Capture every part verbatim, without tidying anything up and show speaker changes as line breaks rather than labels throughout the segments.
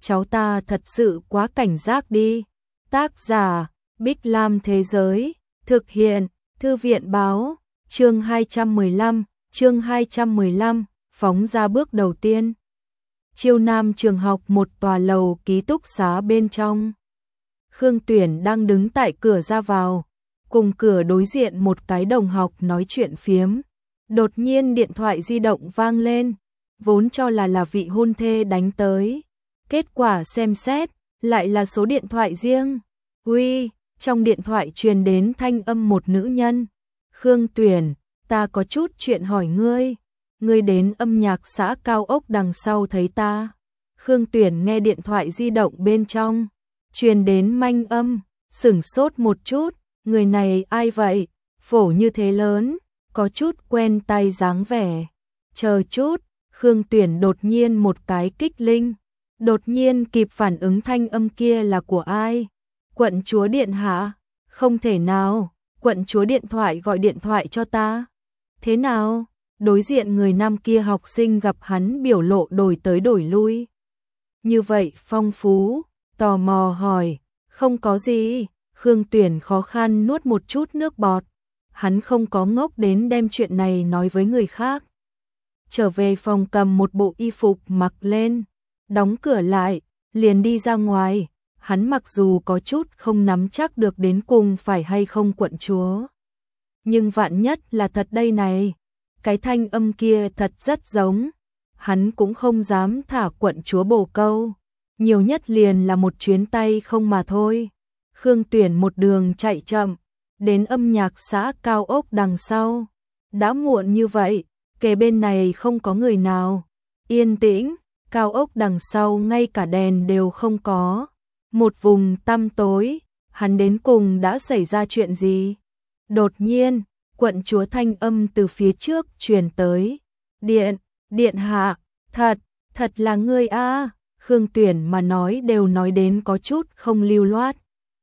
cháu ta thật sự quá cảnh giác đi. Tác giả, Bích Lam Thế Giới, thực hiện, Thư viện Báo, chương hai trăm mười lăm, chương hai trăm mười lăm, phóng ra bước đầu tiên. Chiêu Nam trường học, một tòa lầu ký túc xá bên trong. Khương Tuyển đang đứng tại cửa ra vào, cùng cửa đối diện một cái đồng học nói chuyện phiếm. Đột nhiên điện thoại di động vang lên, vốn cho là là vị hôn thê đánh tới. Kết quả xem xét, lại là số điện thoại riêng. Uy, trong điện thoại truyền đến thanh âm một nữ nhân. Khương Tuyển, ta có chút chuyện hỏi ngươi. Ngươi đến âm nhạc xã cao ốc đằng sau thấy ta. Khương Tuyển nghe điện thoại di động bên trong, truyền đến manh âm, sửng sốt một chút. Người này ai vậy? Phổ như thế lớn, có chút quen tay dáng vẻ. Chờ chút, Khương Tuyển đột nhiên một cái kích linh. Đột nhiên kịp phản ứng thanh âm kia là của ai? Quận chúa điện hạ? Không thể nào, quận chúa điện thoại gọi điện thoại cho ta. Thế nào? Đối diện người nam kia học sinh gặp hắn biểu lộ đổi tới đổi lui. Như vậy phong phú, tò mò hỏi, không có gì. Khương Tuyển khó khăn nuốt một chút nước bọt. Hắn không có ngốc đến đem chuyện này nói với người khác. Trở về phòng cầm một bộ y phục mặc lên, đóng cửa lại, liền đi ra ngoài. Hắn mặc dù có chút không nắm chắc được đến cùng phải hay không quận chúa. Nhưng vạn nhất là thật đây này. Cái thanh âm kia thật rất giống. Hắn cũng không dám thả quận chúa bồ câu. Nhiều nhất liền là một chuyến tay không mà thôi. Khương Tuyển một đường chạy chậm, đến âm nhạc xã cao ốc đằng sau. Đã muộn như vậy, kề bên này không có người nào. Yên tĩnh, cao ốc đằng sau ngay cả đèn đều không có. Một vùng tăm tối, hắn đến cùng đã xảy ra chuyện gì? Đột nhiên, quận chúa thanh âm từ phía trước truyền tới. Điện, điện hạ, thật, thật là ngươi a. Khương Tuyển mà nói đều nói đến có chút không lưu loát.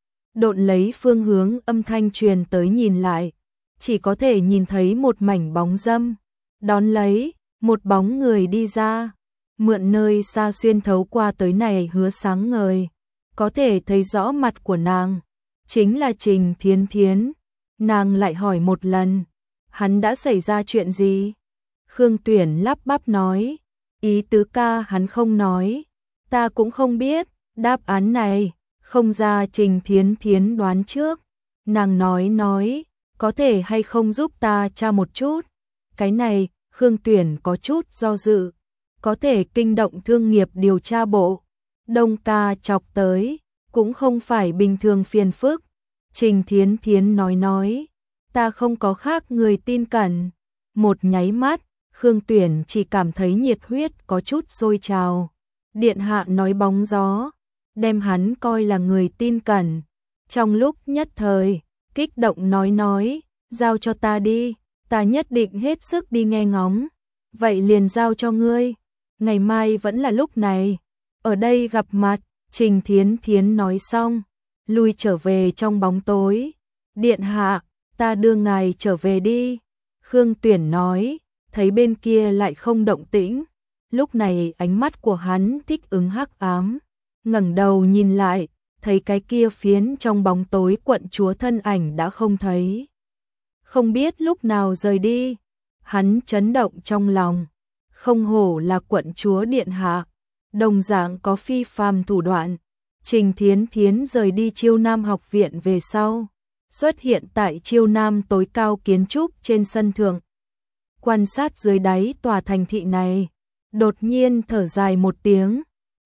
Độn lấy phương hướng âm thanh truyền tới nhìn lại, chỉ có thể nhìn thấy một mảnh bóng dâm. Đón lấy, một bóng người đi ra, mượn nơi xa xuyên thấu qua tới này hứa sáng ngời, có thể thấy rõ mặt của nàng, chính là Trình Thiến Thiến. Nàng lại hỏi một lần, hắn đã xảy ra chuyện gì? Khương Tuyển lắp bắp nói, ý tứ ca hắn không nói, ta cũng không biết, đáp án này không ra Trình Thiến Thiến đoán trước. Nàng nói nói, có thể hay không giúp ta tra một chút. Cái này, Khương Tuyển có chút do dự, có thể kinh động thương nghiệp điều tra bộ. Đông ca chọc tới, cũng không phải bình thường phiền phức. Trình Thiến Thiến nói nói, ta không có khác người tin cẩn. Một nháy mắt, Khương Tuyển chỉ cảm thấy nhiệt huyết có chút sôi trào. Điện hạ nói bóng gió, đem hắn coi là người tin cẩn. Trong lúc nhất thời, kích động nói nói, giao cho ta đi, ta nhất định hết sức đi nghe ngóng. Vậy liền giao cho ngươi, ngày mai vẫn là lúc này, ở đây gặp mặt. Trình Thiến Thiến nói xong, lui trở về trong bóng tối. Điện hạ, ta đưa ngài trở về đi. Khương Tuyển nói, thấy bên kia lại không động tĩnh. Lúc này ánh mắt của hắn thích ứng hắc ám, ngẩng đầu nhìn lại, thấy cái kia phiến trong bóng tối quận chúa thân ảnh đã không thấy. Không biết lúc nào rời đi, hắn chấn động trong lòng. Không hổ là quận chúa điện hạ, đồng dạng có phi phàm thủ đoạn. Trình Thiến Thiến rời đi Chiêu Nam học viện về sau, xuất hiện tại Chiêu Nam tối cao kiến trúc trên sân thượng. Quan sát dưới đáy tòa thành thị này, đột nhiên thở dài một tiếng.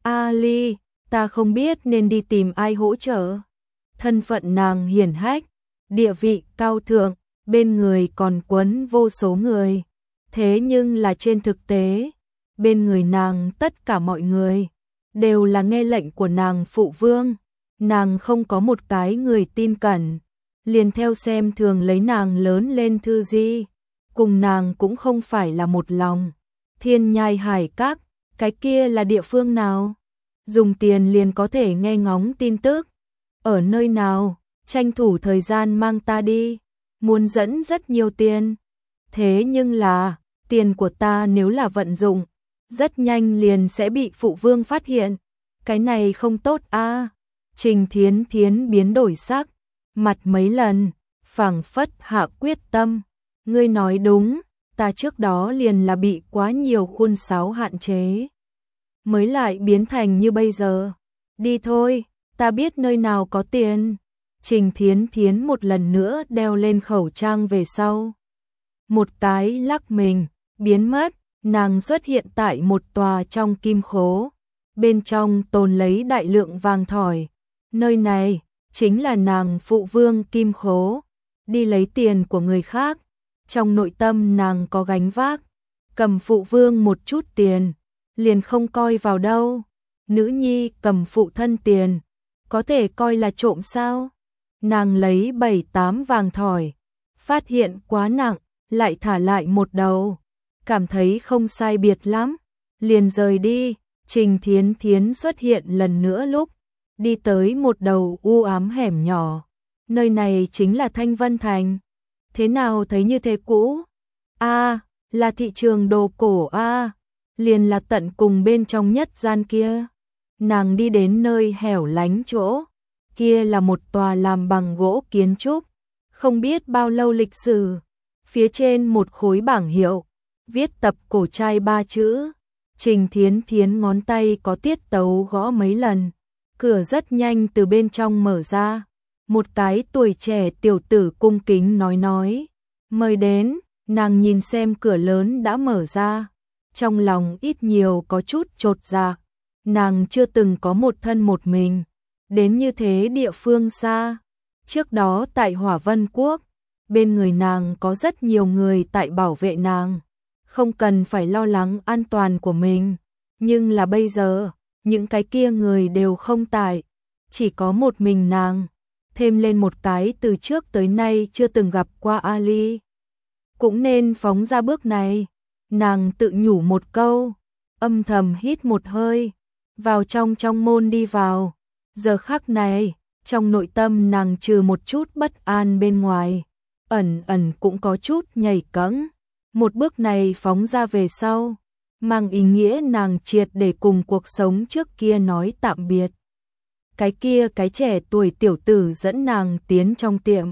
Ali, ta không biết nên đi tìm ai hỗ trợ. Thân phận nàng hiển hách, địa vị cao thượng, bên người còn quấn vô số người. Thế nhưng là trên thực tế, bên người nàng tất cả mọi người đều là nghe lệnh của nàng phụ vương. Nàng không có một cái người tin cẩn, liền theo xem thường lấy nàng lớn lên Thư Di. Cùng nàng cũng không phải là một lòng. Thiên Nhai Hải Các, cái kia là địa phương nào? Dùng tiền liền có thể nghe ngóng tin tức. Ở nơi nào? Tranh thủ thời gian mang ta đi. Muốn dẫn rất nhiều tiền. Thế nhưng là, tiền của ta nếu là vận dụng, rất nhanh liền sẽ bị phụ vương phát hiện. cái này không tốt a. Trình Thiến Thiến biến đổi sắc, mặt mấy lần, phảng phất hạ quyết tâm. Ngươi nói đúng, ta trước đó liền là bị quá nhiều khuôn sáo hạn chế. Mới lại biến thành như bây giờ. Đi thôi, ta biết nơi nào có tiền. Trình Thiến Thiến một lần nữa đeo lên khẩu trang về sau. Một cái lắc mình, biến mất, nàng xuất hiện tại một tòa trong kim khố. Bên trong tồn lấy đại lượng vàng thỏi. Nơi này chính là nàng phụ vương kim khố. Đi lấy tiền của người khác. Trong nội tâm nàng có gánh vác. Cầm phụ vương một chút tiền, liền không coi vào đâu. Nữ nhi cầm phụ thân tiền, có thể coi là trộm sao? Nàng lấy bảy tám vàng thỏi, phát hiện quá nặng, lại thả lại một đầu, cảm thấy không sai biệt lắm, liền rời đi. Trình Thiến Thiến xuất hiện lần nữa lúc đi tới một đầu u ám hẻm nhỏ. Nơi này chính là Thanh Vân Thành. Thế nào thấy như thế cũ? A, à, là thị trường đồ cổ a, à, liền là tận cùng bên trong nhất gian kia. Nàng đi đến nơi hẻo lánh chỗ, kia là một tòa làm bằng gỗ kiến trúc, không biết bao lâu lịch sử. Phía trên một khối bảng hiệu, viết tập cổ trai ba chữ. Trình Thiến Thiến ngón tay có tiết tấu gõ mấy lần, cửa rất nhanh từ bên trong mở ra. Một cái tuổi trẻ tiểu tử cung kính nói nói, mời đến. Nàng nhìn xem cửa lớn đã mở ra, trong lòng ít nhiều có chút chột dạ. Nàng chưa từng có một thân một mình đến như thế địa phương xa. Trước đó tại Hỏa Vân Quốc, bên người nàng có rất nhiều người tại bảo vệ nàng, không cần phải lo lắng an toàn của mình. Nhưng là bây giờ, những cái kia người đều không tại, chỉ có một mình nàng, thêm lên một cái từ trước tới nay chưa từng gặp qua Ali. Cũng nên phóng ra bước này. Nàng tự nhủ một câu, âm thầm hít một hơi, vào trong trong môn đi vào. Giờ khắc này, trong nội tâm nàng trừ một chút bất an bên ngoài, ẩn ẩn cũng có chút nhảy cẫng. Một bước này phóng ra về sau, mang ý nghĩa nàng triệt để cùng cuộc sống trước kia nói tạm biệt. Cái kia cái trẻ tuổi tiểu tử dẫn nàng tiến trong tiệm.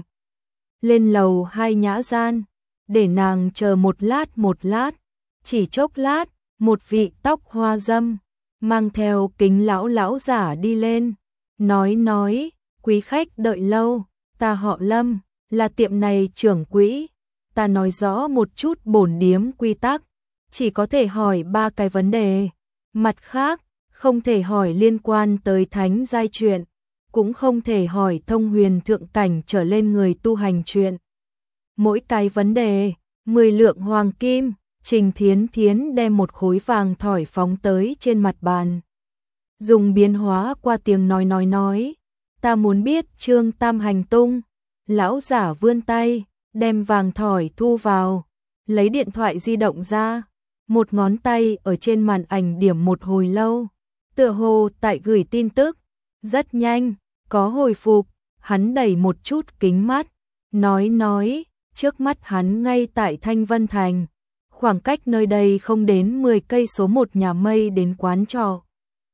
Lên lầu hai nhã gian, để nàng chờ một lát một lát. Chỉ chốc lát, một vị tóc hoa dâm, mang theo kính lão lão giả đi lên. Nói nói, quý khách đợi lâu, ta họ Lâm, là tiệm này trưởng quỹ. Ta nói rõ một chút bổn điếm quy tắc, chỉ có thể hỏi ba cái vấn đề. Mặt khác, không thể hỏi liên quan tới thánh giai chuyện, cũng không thể hỏi thông huyền thượng cảnh trở lên người tu hành chuyện. Mỗi cái vấn đề, mười lượng hoàng kim. Trình Thiến Thiến đem một khối vàng thỏi phóng tới trên mặt bàn. Dùng biến hóa qua tiếng nói nói nói, ta muốn biết Trương Tam hành tung. Lão giả vươn tay, đem vàng thỏi thu vào, lấy điện thoại di động ra, một ngón tay ở trên màn ảnh điểm một hồi lâu, tựa hồ tại gửi tin tức. Rất nhanh, có hồi phục, hắn đẩy một chút kính mắt, nói nói, trước mắt hắn ngay tại Thanh Vân Thành. Khoảng cách nơi đây không đến mười cây số một nhà mây đến quán trọ.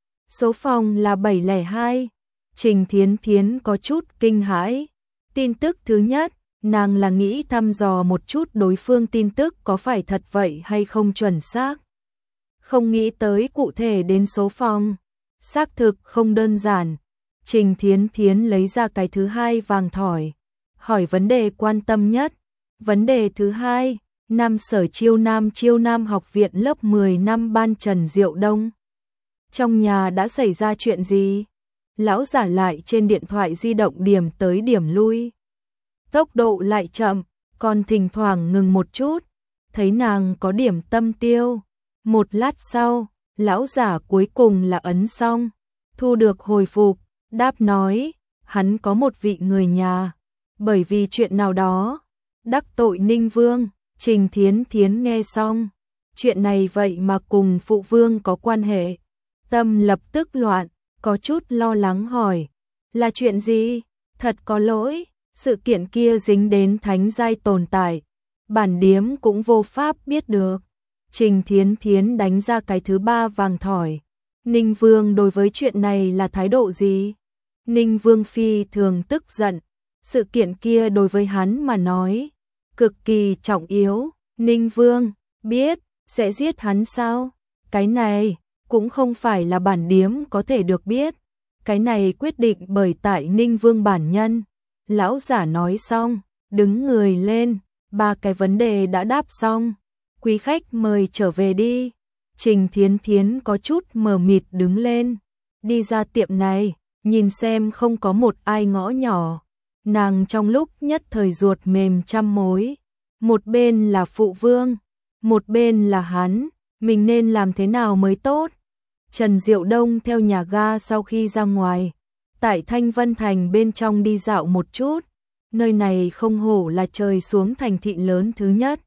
Số phòng là bảy không hai. Trình Thiến Thiến có chút kinh hãi. Tin tức thứ nhất, nàng là nghĩ thăm dò một chút đối phương tin tức có phải thật vậy hay không chuẩn xác. Không nghĩ tới cụ thể đến số phòng. Xác thực không đơn giản. Trình Thiến Thiến lấy ra cái thứ hai vàng thỏi. Hỏi vấn đề quan tâm nhất. Vấn đề thứ hai, Nam Sở Chiêu Nam Chiêu Nam học viện lớp mười năm ban Trần Diệu Đông. Trong nhà đã xảy ra chuyện gì? Lão giả lại trên điện thoại di động điểm tới điểm lui. Tốc độ lại chậm, còn thỉnh thoảng ngừng một chút. Thấy nàng có điểm tâm tiêu. Một lát sau, lão giả cuối cùng là ấn xong. Thu được hồi phục, đáp nói, hắn có một vị người nhà. Bởi vì chuyện nào đó, đắc tội Ninh Vương. Trình Thiến Thiến nghe xong, chuyện này vậy mà cùng phụ vương có quan hệ. Tâm lập tức loạn, có chút lo lắng hỏi, là chuyện gì? Thật có lỗi, sự kiện kia dính đến thánh giai tồn tại, bản điếm cũng vô pháp biết được. Trình Thiến Thiến đánh ra cái thứ ba vàng thỏi, Ninh Vương đối với chuyện này là thái độ gì? Ninh Vương phi thường tức giận, sự kiện kia đối với hắn mà nói, cực kỳ trọng yếu. Ninh Vương biết sẽ giết hắn sao? Cái này cũng không phải là bản điếm có thể được biết. Cái này quyết định bởi tại Ninh Vương bản nhân. Lão giả nói xong, đứng người lên, ba cái vấn đề đã đáp xong. Quý khách mời trở về đi. Trình Thiến Thiến có chút mờ mịt đứng lên, đi ra tiệm này, nhìn xem không có một ai ngõ nhỏ. Nàng trong lúc nhất thời ruột mềm trăm mối. Một bên là phụ vương, một bên là hắn, mình nên làm thế nào mới tốt? Trần Diệu Đông theo nhà ga sau khi ra ngoài, tại Thanh Vân Thành bên trong đi dạo một chút. Nơi này không hổ là trời xuống thành thị lớn thứ nhất.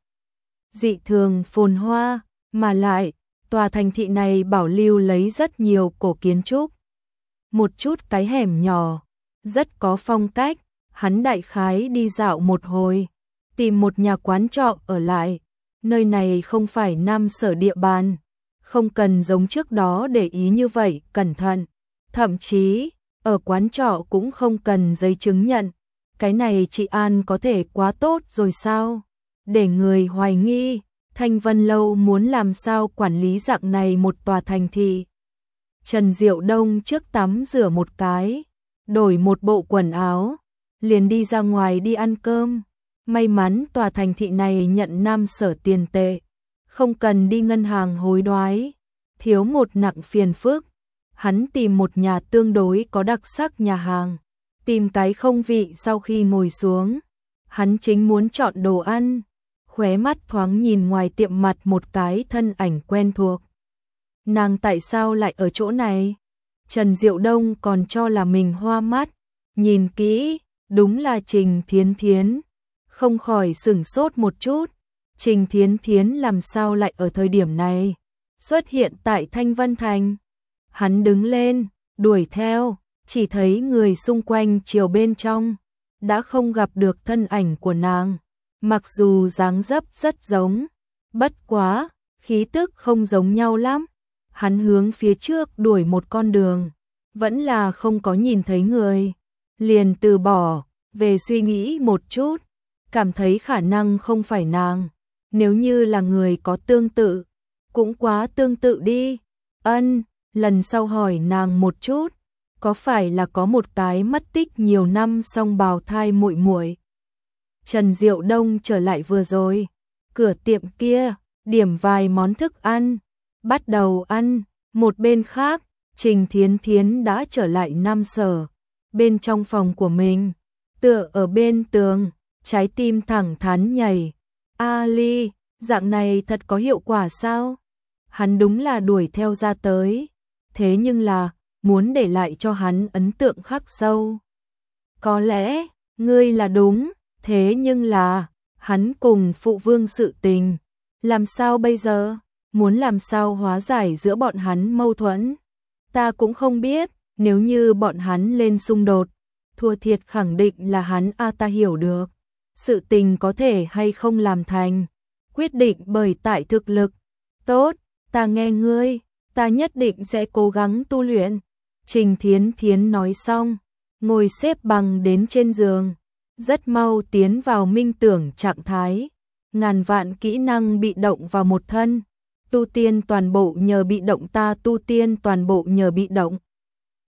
Dị thường phồn hoa, mà lại, tòa thành thị này bảo lưu lấy rất nhiều cổ kiến trúc. Một chút cái hẻm nhỏ, rất có phong cách. Hắn đại khái đi dạo một hồi, tìm một nhà quán trọ ở lại. Nơi này không phải Nam Sở địa bàn, không cần giống trước đó để ý như vậy, cẩn thận. Thậm chí, ở quán trọ cũng không cần giấy chứng nhận. Cái này chị An có thể quá tốt rồi sao? Để người hoài nghi, Thanh Vân Lâu muốn làm sao quản lý dạng này một tòa thành thị. Trần Diệu Đông trước tắm rửa một cái, đổi một bộ quần áo, liền đi ra ngoài đi ăn cơm. May mắn tòa thành thị này nhận Nam Sở tiền tệ, không cần đi ngân hàng hối đoái, thiếu một nặng phiền phức. Hắn tìm một nhà tương đối có đặc sắc nhà hàng, tìm cái không vị. Sau khi ngồi xuống, hắn chính muốn chọn đồ ăn, khóe mắt thoáng nhìn ngoài tiệm mặt một cái thân ảnh quen thuộc. Nàng tại sao lại ở chỗ này? Trần Diệu Đông còn cho là mình hoa mắt, nhìn kỹ, đúng là Trình Thiến Thiến, không khỏi sửng sốt một chút. Trình Thiến Thiến làm sao lại ở thời điểm này xuất hiện tại Thanh Vân Thành? Hắn đứng lên, đuổi theo, chỉ thấy người xung quanh chiều bên trong, đã không gặp được thân ảnh của nàng. Mặc dù dáng dấp rất giống, bất quá, khí tức không giống nhau lắm. Hắn hướng phía trước đuổi một con đường, vẫn là không có nhìn thấy người, liền từ bỏ, về suy nghĩ một chút, cảm thấy khả năng không phải nàng. Nếu như là người có tương tự, cũng quá tương tự đi. Ân, lần sau hỏi nàng một chút, có phải là có một cái mất tích nhiều năm song bào thai muội muội. Trần Diệu Đông trở lại vừa rồi, cửa tiệm kia, điểm vài món thức ăn, bắt đầu ăn. Một bên khác, Trình Thiến Thiến đã trở lại Nam Sở, bên trong phòng của mình, tựa ở bên tường, trái tim thẳng thắn nhảy. Ali, dạng này thật có hiệu quả sao? Hắn đúng là đuổi theo ra tới, thế nhưng là muốn để lại cho hắn ấn tượng khắc sâu. Có lẽ, ngươi là đúng, thế nhưng là, hắn cùng phụ vương sự tình, làm sao bây giờ? Muốn làm sao hóa giải giữa bọn hắn mâu thuẫn? Ta cũng không biết, nếu như bọn hắn lên xung đột, thua thiệt khẳng định là hắn. A ta hiểu được, sự tình có thể hay không làm thành, quyết định bởi tại thực lực. Tốt, ta nghe ngươi, ta nhất định sẽ cố gắng tu luyện. Trình Thiến Thiến nói xong, ngồi xếp bằng đến trên giường, rất mau tiến vào minh tưởng trạng thái. Ngàn vạn kỹ năng bị động vào một thân, tu tiên toàn bộ nhờ bị động, ta tu tiên toàn bộ nhờ bị động.